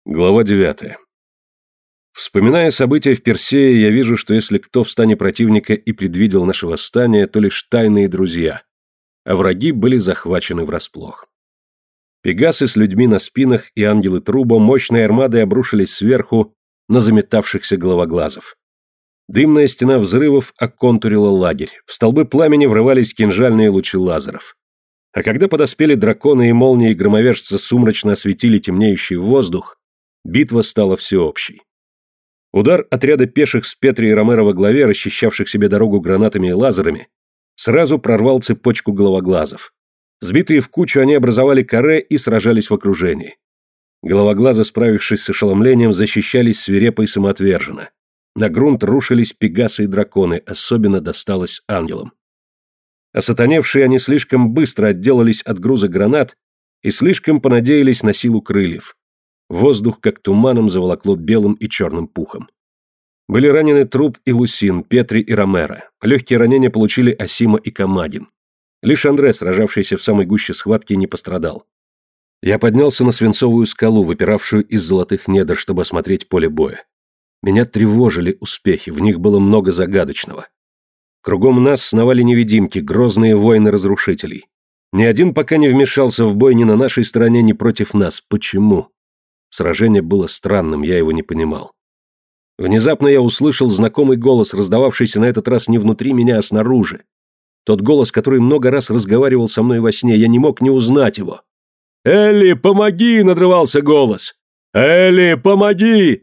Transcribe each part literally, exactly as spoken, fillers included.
Глава девятая. Вспоминая события в Персее, я вижу, что если кто в стане противника и предвидел наше восстание, то лишь тайные друзья, а враги были захвачены врасплох. Пегасы с людьми на спинах и ангелы Труба мощной армадой обрушились сверху на заметавшихся головоглазов. Дымная стена взрывов оконтурила лагерь, в столбы пламени врывались кинжальные лучи лазеров. А когда подоспели драконы и молнии громовержца сумрачно осветили темнеющий воздух, битва стала всеобщей. Удар отряда пеших с Петри и Ромеро во главе, расчищавших себе дорогу гранатами и лазерами, сразу прорвал цепочку головоглазов. Сбитые в кучу, они образовали каре и сражались в окружении. Головоглазы, справившись с ошеломлением, защищались свирепо и самоотверженно. На грунт рушились пегасы и драконы, особенно досталось ангелам. Осатаневшие они слишком быстро отделались от груза гранат и слишком понадеялись на силу крыльев. Воздух, как туманом, заволокло белым и черным пухом. Были ранены Труб и Лусин, Петри и Ромеро. Легкие ранения получили Асима и Камагин. Лишь Андре, сражавшийся в самой гуще схватки, не пострадал. Я поднялся на свинцовую скалу, выпиравшую из золотых недр, чтобы осмотреть поле боя. Меня тревожили успехи, в них было много загадочного. Кругом нас сновали невидимки, грозные воины-разрушителей. Ни один пока не вмешался в бой ни на нашей стороне, ни против нас. Почему? Сражение было странным, я его не понимал. Внезапно я услышал знакомый голос, раздававшийся на этот раз не внутри меня, а снаружи. Тот голос, который много раз разговаривал со мной во сне, я не мог не узнать его. «Элли, помоги!» — надрывался голос. «Элли, помоги!»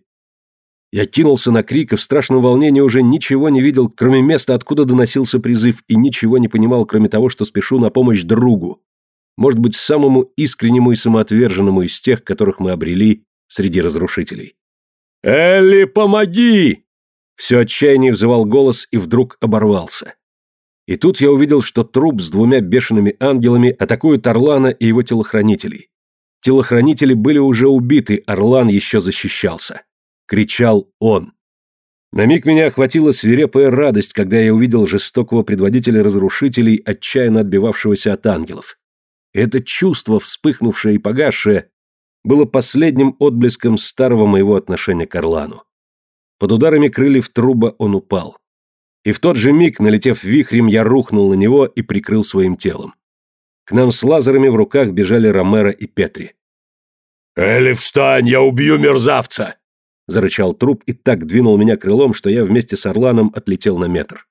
Я кинулся на крик и в страшном волнении уже ничего не видел, кроме места, откуда доносился призыв, и ничего не понимал, кроме того, что спешу на помощь другу. Может быть, самому искреннему и самоотверженному из тех, которых мы обрели среди разрушителей. «Элли, помоги!» Все отчаяние взывал голос и вдруг оборвался. И тут я увидел, что Труб с двумя бешеными ангелами атакует Орлана и его телохранителей. Телохранители были уже убиты, Орлан еще защищался. Кричал он. На миг меня охватила свирепая радость, когда я увидел жестокого предводителя разрушителей, отчаянно отбивавшегося от ангелов. Это чувство, вспыхнувшее и погасшее, было последним отблеском старого моего отношения к Орлану. Под ударами крыльев Труба он упал. И в тот же миг, налетев вихрем, я рухнул на него и прикрыл своим телом. К нам с лазерами в руках бежали Ромеро и Петри. «Элли, встань, я убью мерзавца!» — зарычал Труб и так двинул меня крылом, что я вместе с Орланом отлетел на метр.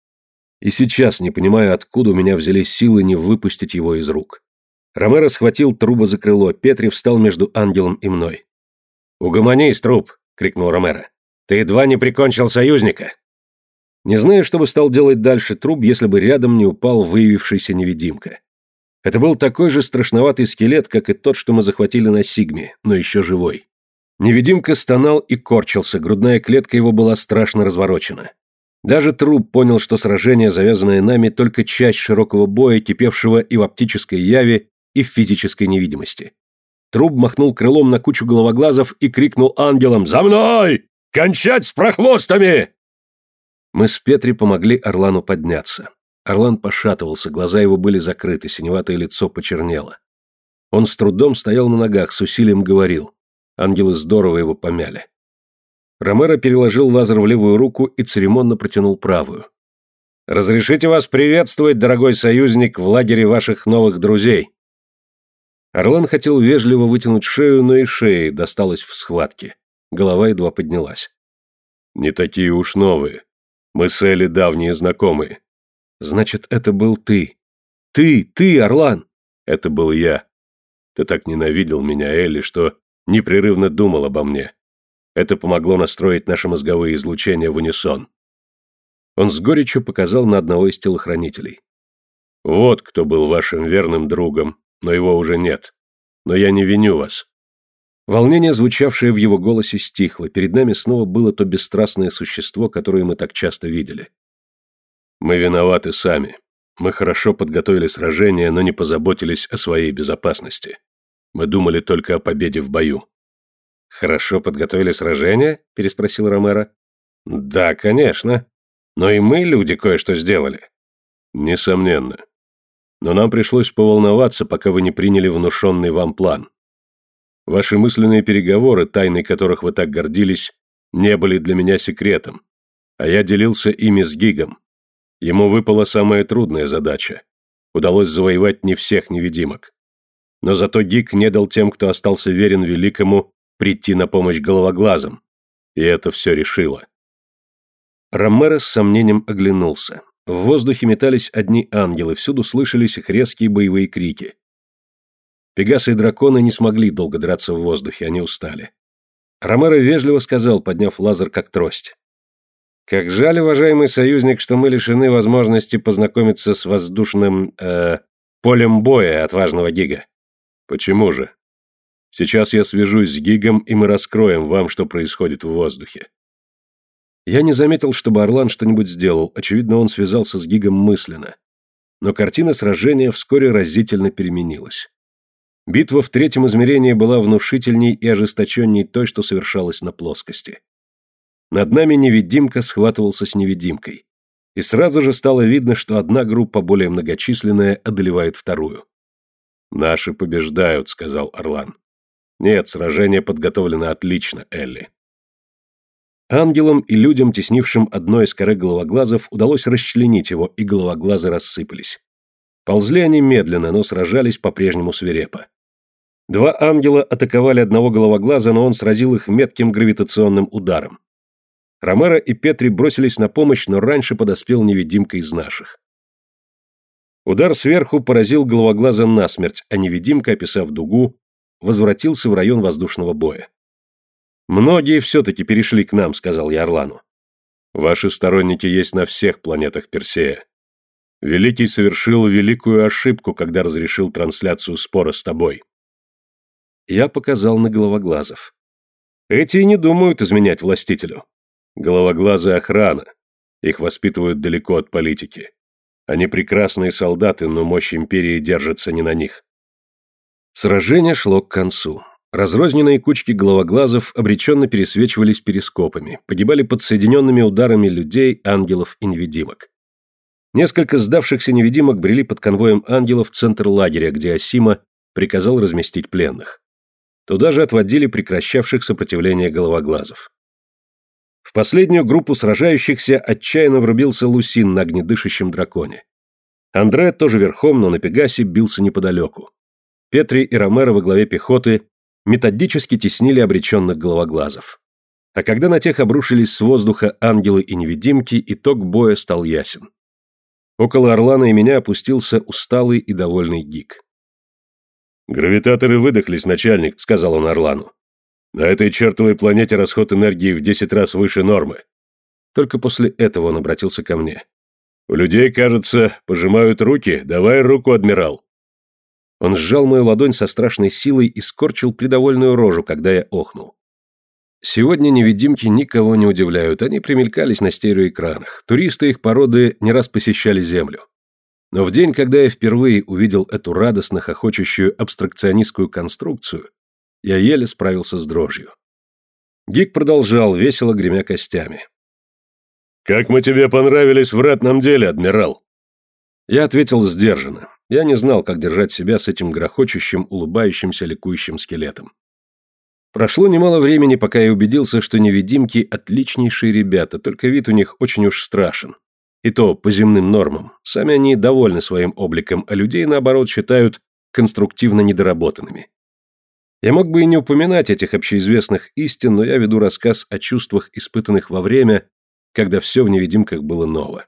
И сейчас не понимаю, откуда у меня взялись силы не выпустить его из рук. Ромеро схватил Труба за крыло, Петри встал между ангелом и мной. «Угомонись, Труб!» — крикнул Ромеро. «Ты едва не прикончил союзника!» Не знаю, что бы стал делать дальше Труб, если бы рядом не упал выявившийся невидимка. Это был такой же страшноватый скелет, как и тот, что мы захватили на Сигме, но еще живой. Невидимка стонал и корчился, грудная клетка его была страшно разворочена. Даже Труб понял, что сражение, завязанное нами, только часть широкого боя, кипевшего и в оптической яве, и в физической невидимости. Труб махнул крылом на кучу головоглазов и крикнул ангелам: «За мной! Кончать с прохвостами!» Мы с Петри помогли Орлану подняться. Орлан пошатывался, глаза его были закрыты, синеватое лицо почернело. Он с трудом стоял на ногах, с усилием говорил. Ангелы здорово его помяли. Ромеро переложил лазер в левую руку и церемонно протянул правую. «Разрешите вас приветствовать, дорогой союзник, в лагере ваших новых друзей». Орлан хотел вежливо вытянуть шею, но и шеи досталось в схватке. Голова едва поднялась. «Не такие уж новые. Мы с Элли давние знакомые». «Значит, это был ты. Ты, ты, Орлан!» «Это был я. Ты так ненавидел меня, Элли, что непрерывно думал обо мне. Это помогло настроить наши мозговые излучения в унисон». Он с горечью показал на одного из телохранителей. «Вот кто был вашим верным другом, но его уже нет. Но я не виню вас». Волнение, звучавшее в его голосе, стихло. Перед нами снова было то бесстрастное существо, которое мы так часто видели. «Мы виноваты сами. Мы хорошо подготовили сражение, но не позаботились о своей безопасности. Мы думали только о победе в бою». «Хорошо подготовили сражение?» – переспросил Ромеро. «Да, конечно. Но и мы, люди, кое-что сделали». «Несомненно. Но нам пришлось поволноваться, пока вы не приняли внушенный вам план. Ваши мысленные переговоры, тайной которых вы так гордились, не были для меня секретом, а я делился ими с Гигом. Ему выпала самая трудная задача. Удалось завоевать не всех невидимок. Но зато Гиг не дал тем, кто остался верен великому, прийти на помощь головоглазам. И это все решило. Ромеро с сомнением оглянулся. В воздухе метались одни ангелы, всюду слышались их резкие боевые крики. Пегасы и драконы не смогли долго драться в воздухе, они устали. Ромеро вежливо сказал, подняв лазер как трость. «Как жаль, уважаемый союзник, что мы лишены возможности познакомиться с воздушным... Э, полем боя отважного Гига». «Почему же? Сейчас я свяжусь с Гигом, и мы раскроем вам, что происходит в воздухе». Я не заметил, чтобы Орлан что-нибудь сделал, очевидно, он связался с Гигом мысленно. Но картина сражения вскоре разительно переменилась. Битва в третьем измерении была внушительней и ожесточенней той, что совершалась на плоскости. Над нами невидимка схватывался с невидимкой. И сразу же стало видно, что одна группа, более многочисленная, одолевает вторую. «Наши побеждают», — сказал Орлан. «Нет, сражение подготовлено отлично, Элли». Ангелам и людям, теснившим одной из коры головоглазов, удалось расчленить его, и головоглазы рассыпались. Ползли они медленно, но сражались по-прежнему свирепо. Два ангела атаковали одного головоглаза, но он сразил их метким гравитационным ударом. Ромеро и Петри бросились на помощь, но раньше подоспел невидимка из наших. Удар сверху поразил головоглаза насмерть, а невидимка, описав дугу, возвратился в район воздушного боя. «Многие все-таки перешли к нам», — сказал я Орлану. «Ваши сторонники есть на всех планетах Персея. Великий совершил великую ошибку, когда разрешил трансляцию спора с тобой». Я показал на головоглазов. «Эти и не думают изменять властителю. Головоглазы — охрана. Их воспитывают далеко от политики. Они прекрасные солдаты, но мощь империи держится не на них». Сражение шло к концу. Разрозненные кучки головоглазов обреченно пересвечивались перископами, погибали под соединенными ударами людей, ангелов и невидимок. Несколько сдавшихся невидимок брели под конвоем ангелов в центр лагеря, где Асима приказал разместить пленных. Туда же отводили прекращавших сопротивление головоглазов. В последнюю группу сражающихся отчаянно врубился Лусин на огнедышащем драконе. Андре, тоже верхом, но на Пегасе, бился неподалеку. Петри и Ромеро во главе пехоты методически теснили обреченных головоглазов. А когда на тех обрушились с воздуха ангелы и невидимки, итог боя стал ясен. Около Орлана и меня опустился усталый и довольный Гиг. «Гравитаторы выдохлись, начальник», — сказал он Орлану. «На этой чертовой планете расход энергии в десять раз выше нормы». Только после этого он обратился ко мне. «У людей, кажется, пожимают руки. Давай руку, адмирал». Он сжал мою ладонь со страшной силой и скорчил придовольную рожу, когда я охнул. Сегодня невидимки никого не удивляют, они примелькались на стереоэкранах. Туристы их породы не раз посещали Землю. Но в день, когда я впервые увидел эту радостно хохочущую абстракционистскую конструкцию, я еле справился с дрожью. Гиг продолжал, весело гремя костями. «Как мы тебе понравились в ратном деле, адмирал?» Я ответил сдержанно. Я не знал, как держать себя с этим грохочущим, улыбающимся, ликующим скелетом. Прошло немало времени, пока я убедился, что невидимки – отличнейшие ребята, только вид у них очень уж страшен. И то по земным нормам. Сами они довольны своим обликом, а людей, наоборот, считают конструктивно недоработанными. Я мог бы и не упоминать этих общеизвестных истин, но я веду рассказ о чувствах, испытанных во время, когда все в невидимках было ново.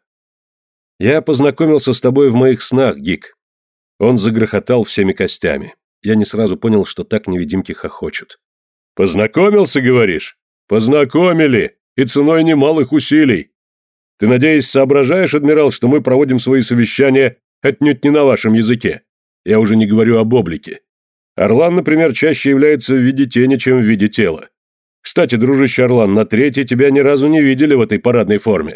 «Я познакомился с тобой в моих снах, Гиг». Он загрохотал всеми костями. Я не сразу понял, что так невидимки хохочут. «Познакомился, говоришь? Познакомили, и ценой немалых усилий. Ты, надеюсь, соображаешь, адмирал, что мы проводим свои совещания отнюдь не на вашем языке? Я уже не говорю об облике. Орлан, например, чаще является в виде тени, чем в виде тела. Кстати, дружище Орлан, на третьей тебя ни разу не видели в этой парадной форме».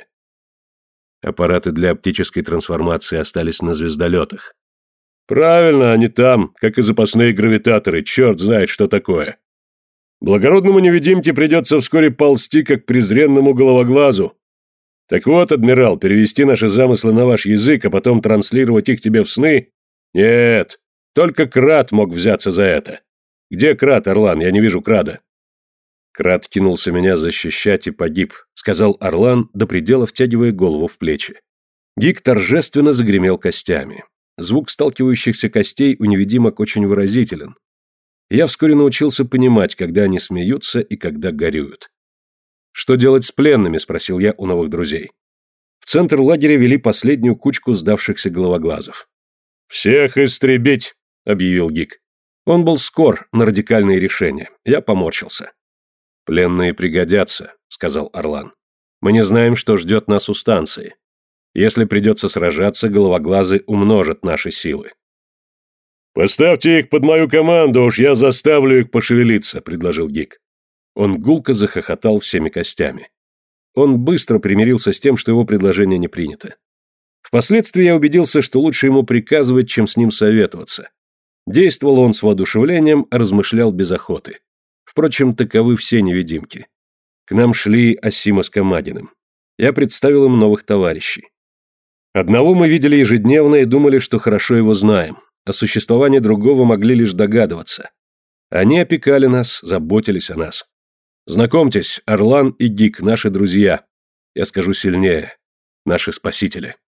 Аппараты для оптической трансформации остались на звездолетах. «Правильно, они там, как и запасные гравитаторы, черт знает, что такое. Благородному невидимке придется вскоре ползти, как презренному головоглазу. Так вот, адмирал, перевести наши замыслы на ваш язык, а потом транслировать их тебе в сны? Нет, только Крат мог взяться за это. Где Крат, Орлан? Я не вижу Крада». «Крат кинулся меня защищать и погиб», — сказал Орлан, до предела втягивая голову в плечи. Гик торжественно загремел костями. Звук сталкивающихся костей у невидимок очень выразителен. Я вскоре научился понимать, когда они смеются и когда горюют. «Что делать с пленными?» — спросил я у новых друзей. В центр лагеря вели последнюю кучку сдавшихся головоглазов. «Всех истребить!» — объявил Гик. Он был скор на радикальные решения. Я поморщился. «Пленные пригодятся», — сказал Орлан. «Мы не знаем, что ждет нас у станции. Если придется сражаться, головоглазы умножат наши силы». «Поставьте их под мою команду, уж я заставлю их пошевелиться», — предложил Гик. Он гулко захохотал всеми костями. Он быстро примирился с тем, что его предложение не принято. Впоследствии я убедился, что лучше ему приказывать, чем с ним советоваться. Действовал он с воодушевлением, а размышлял без охоты. Впрочем, таковы все невидимки. К нам шли Асима с Камадиным. Я представил им новых товарищей. Одного мы видели ежедневно и думали, что хорошо его знаем. О существовании другого могли лишь догадываться. Они опекали нас, заботились о нас. Знакомьтесь, Орлан и Гик, наши друзья. Я скажу сильнее, наши спасители.